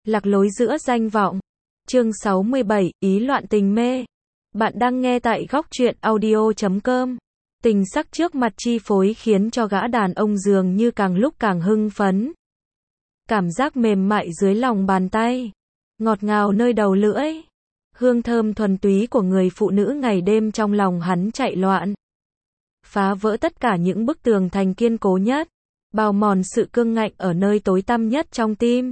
Lạc lối giữa danh vọng. Chương 67, ý loạn tình mê. Bạn đang nghe tại góc truyện audio.com. Tình sắc trước mặt chi phối khiến cho gã đàn ông dường như càng lúc càng hưng phấn. Cảm giác mềm mại dưới lòng bàn tay, ngọt ngào nơi đầu lưỡi, hương thơm thuần túy của người phụ nữ ngày đêm trong lòng hắn chạy loạn. Phá vỡ tất cả những bức tường thành kiên cố nhất, bào mòn sự cương ngạnh ở nơi tối tăm nhất trong tim.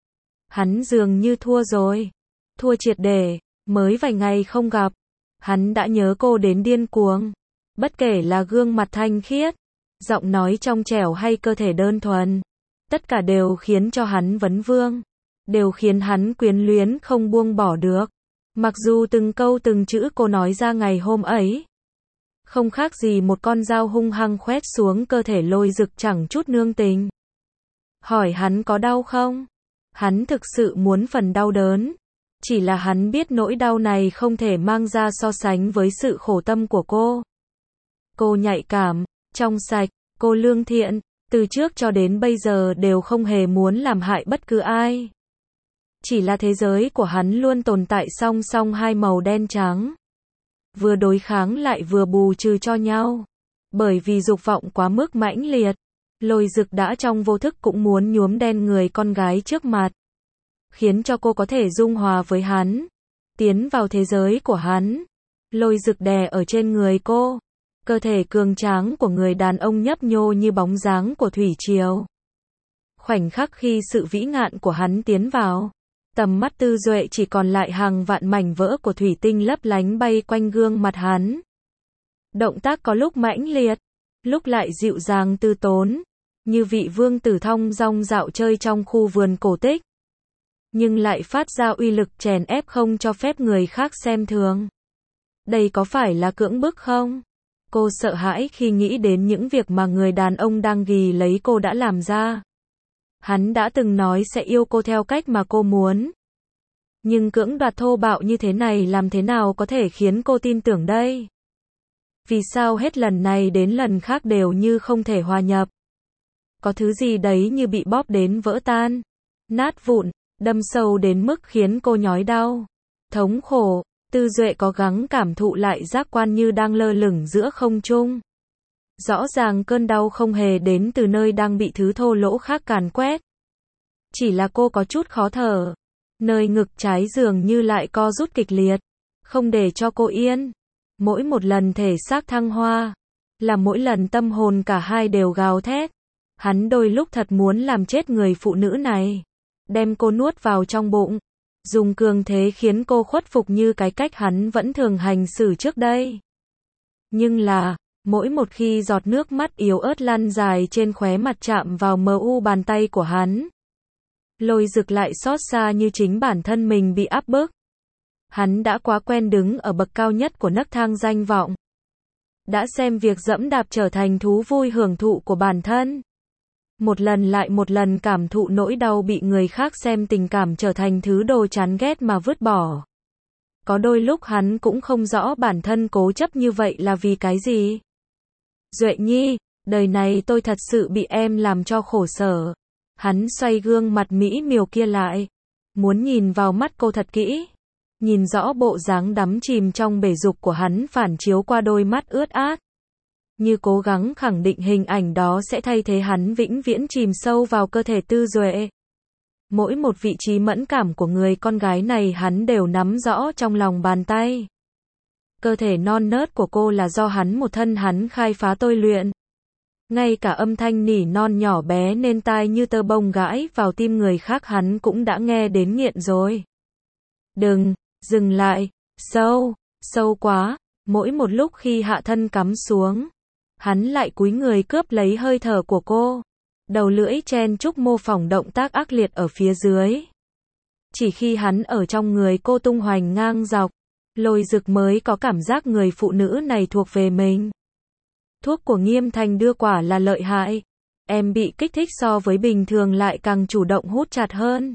Hắn dường như thua rồi, thua triệt để, mới vài ngày không gặp, hắn đã nhớ cô đến điên cuồng. Bất kể là gương mặt thanh khiết, giọng nói trong trẻo hay cơ thể đơn thuần, tất cả đều khiến cho hắn vấn vương, đều khiến hắn quyến luyến không buông bỏ được. Mặc dù từng câu từng chữ cô nói ra ngày hôm ấy, không khác gì một con dao hung hăng khoét xuống cơ thể Lôi Dực chẳng chút nương tình. Hỏi hắn có đau không? Hắn thực sự muốn phần đau đớn. Chỉ là hắn biết nỗi đau này không thể mang ra so sánh với sự khổ tâm của cô. Cô nhạy cảm, trong sạch, cô lương thiện, từ trước cho đến bây giờ đều không hề muốn làm hại bất cứ ai. Chỉ là thế giới của hắn luôn tồn tại song song hai màu đen trắng, vừa đối kháng lại vừa bù trừ cho nhau. Bởi vì dục vọng quá mức mãnh liệt, Lôi Dực đã trong vô thức cũng muốn nhuốm đen người con gái trước mặt, khiến cho cô có thể dung hòa với hắn, tiến vào thế giới của hắn. Lôi Dực đè ở trên người cô, cơ thể cường tráng của người đàn ông nhấp nhô như bóng dáng của thủy triều. Khoảnh khắc khi sự vĩ ngạn của hắn tiến vào, tầm mắt tư duệ chỉ còn lại hàng vạn mảnh vỡ của thủy tinh lấp lánh bay quanh gương mặt hắn. Động tác có lúc mãnh liệt, lúc lại dịu dàng từ tốn, như vị vương tử thong dong dạo chơi trong khu vườn cổ tích, nhưng lại phát ra uy lực chèn ép không cho phép người khác xem thường. Đây có phải là cưỡng bức không? Cô sợ hãi khi nghĩ đến những việc mà người đàn ông đang ghì lấy cô đã làm ra. Hắn đã từng nói sẽ yêu cô theo cách mà cô muốn, nhưng cưỡng đoạt thô bạo như thế này làm thế nào có thể khiến cô tin tưởng đây? Vì sao hết lần này đến lần khác đều như không thể hòa nhập? Có thứ gì đấy như bị bóp đến vỡ tan, nát vụn, đâm sâu đến mức khiến cô nhói đau, thống khổ. Tư duệ có gắng cảm thụ lại giác quan như đang lơ lửng giữa không trung. Rõ ràng cơn đau không hề đến từ nơi đang bị thứ thô lỗ khác càn quét. Chỉ là cô có chút khó thở. Nơi ngực trái dường như lại co rút kịch liệt, không để cho cô yên. Mỗi một lần thể xác thăng hoa, là mỗi lần tâm hồn cả hai đều gào thét. Hắn đôi lúc thật muốn làm chết người phụ nữ này, đem cô nuốt vào trong bụng, dùng cường thế khiến cô khuất phục như cái cách hắn vẫn thường hành xử trước đây. Nhưng là, mỗi một khi giọt nước mắt yếu ớt lăn dài trên khóe mặt chạm vào mờ u bàn tay của hắn, Lôi Dực lại xót xa như chính bản thân mình bị áp bức. Hắn đã quá quen đứng ở bậc cao nhất của nấc thang danh vọng, đã xem việc dẫm đạp trở thành thú vui hưởng thụ của bản thân. Một lần lại một lần cảm thụ nỗi đau bị người khác xem tình cảm trở thành thứ đồ chán ghét mà vứt bỏ. Có đôi lúc hắn cũng không rõ bản thân cố chấp như vậy là vì cái gì. Duệ Nhi, đời này tôi thật sự bị em làm cho khổ sở. Hắn xoay gương mặt mỹ miều kia lại, muốn nhìn vào mắt cô thật kỹ, nhìn rõ bộ dáng đắm chìm trong bể dục của hắn phản chiếu qua đôi mắt ướt át, như cố gắng khẳng định hình ảnh đó sẽ thay thế hắn vĩnh viễn chìm sâu vào cơ thể tư duệ. Mỗi một vị trí mẫn cảm của người con gái này hắn đều nắm rõ trong lòng bàn tay. Cơ thể non nớt của cô là do hắn một thân hắn khai phá tôi luyện. Ngay cả âm thanh nỉ non nhỏ bé nên tai như tơ bông gãi vào tim người khác hắn cũng đã nghe đến nghiện rồi. Đừng, dừng lại, sâu, sâu quá. Mỗi một lúc khi hạ thân cắm xuống, hắn lại cúi người cướp lấy hơi thở của cô, đầu lưỡi chen chúc mô phỏng động tác ác liệt ở phía dưới. Chỉ khi hắn ở trong người cô tung hoành ngang dọc, Lôi Dực mới có cảm giác người phụ nữ này thuộc về mình. Thuốc của Nghiêm Thành đưa quả là lợi hại. Em bị kích thích so với bình thường lại càng chủ động hút chặt hơn.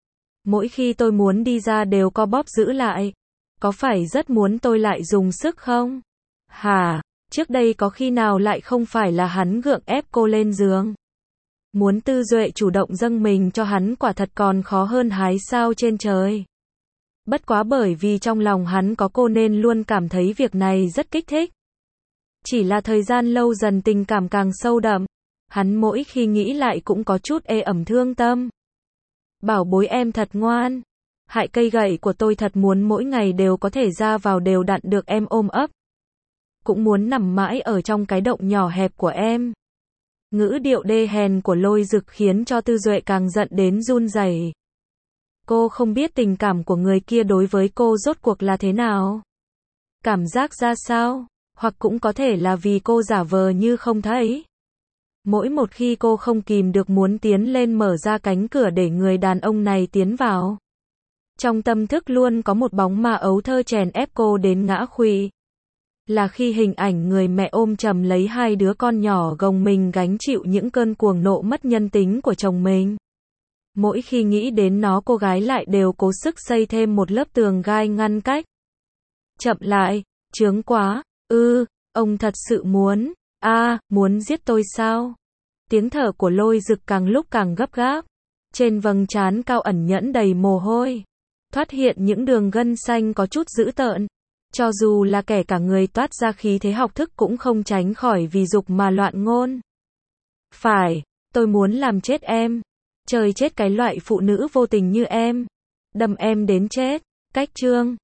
Mỗi khi tôi muốn đi ra đều co bóp giữ lại. Có phải rất muốn tôi lại dùng sức không? Hả? Trước đây có khi nào lại không phải là hắn gượng ép cô lên giường? Muốn Tư Duệ chủ động dâng mình cho hắn quả thật còn khó hơn hái sao trên trời. Bất quá bởi vì trong lòng hắn có cô nên luôn cảm thấy việc này rất kích thích. Chỉ là thời gian lâu dần tình cảm càng sâu đậm. Hắn mỗi khi nghĩ lại cũng có chút ê ẩm thương tâm. Bảo bối em thật ngoan. Hại cây gậy của tôi thật muốn mỗi ngày đều có thể ra vào đều đặn được em ôm ấp. Cũng muốn nằm mãi ở trong cái động nhỏ hẹp của em. Ngữ điệu đê hèn của Lôi Dực khiến cho Tư Duệ càng giận đến run rẩy. Cô không biết tình cảm của người kia đối với cô rốt cuộc là thế nào. Cảm giác ra sao, hoặc cũng có thể là vì cô giả vờ như không thấy. Mỗi một khi cô không kìm được muốn tiến lên mở ra cánh cửa để người đàn ông này tiến vào. Trong tâm thức luôn có một bóng ma ấu thơ chèn ép cô đến ngã khuỵu. Là khi hình ảnh người mẹ ôm chầm lấy hai đứa con nhỏ gồng mình gánh chịu những cơn cuồng nộ mất nhân tính của chồng mình. Mỗi khi nghĩ đến nó cô gái lại đều cố sức xây thêm một lớp tường gai ngăn cách. Chậm lại, chướng quá, ông thật sự muốn, muốn giết tôi sao? Tiếng thở của Lôi Dực càng lúc càng gấp gáp. Trên vầng trán cao ẩn nhẫn đầy mồ hôi. Thoát hiện những đường gân xanh có chút dữ tợn. Cho dù là kẻ cả người toát ra khí thế học thức cũng không tránh khỏi vì dục mà loạn ngôn. Phải, tôi muốn làm chết em. Trời chết cái loại phụ nữ vô tình như em. Đâm em đến chết. Cách chương